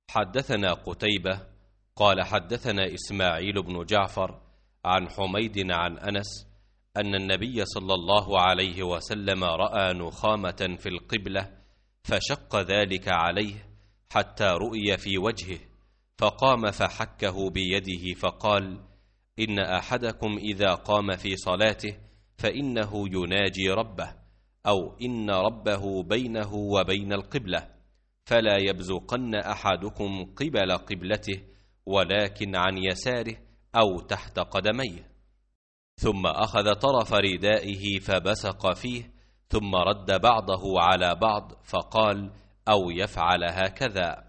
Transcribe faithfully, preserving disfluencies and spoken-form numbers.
حدثنا قتيبة قال حدثنا إسماعيل بن جعفر عن حميد عن أنس أن النبي صلى الله عليه وسلم رأى نخامة في القبلة فشق ذلك عليه حتى رؤي في وجهه، فقام فحكه بيده فقال: إن أحدكم إذا قام في صلاته فإنه يناجي ربه، أو إن ربه بينه وبين القبلة، فلا يبزقن أحدكم قبل قبلته ولكن عن يساره أو تحت قدميه. ثم أخذ طرف ردائه فبسق فيه، ثم رد بعضه على بعض فقال: أو يفعل هكذا.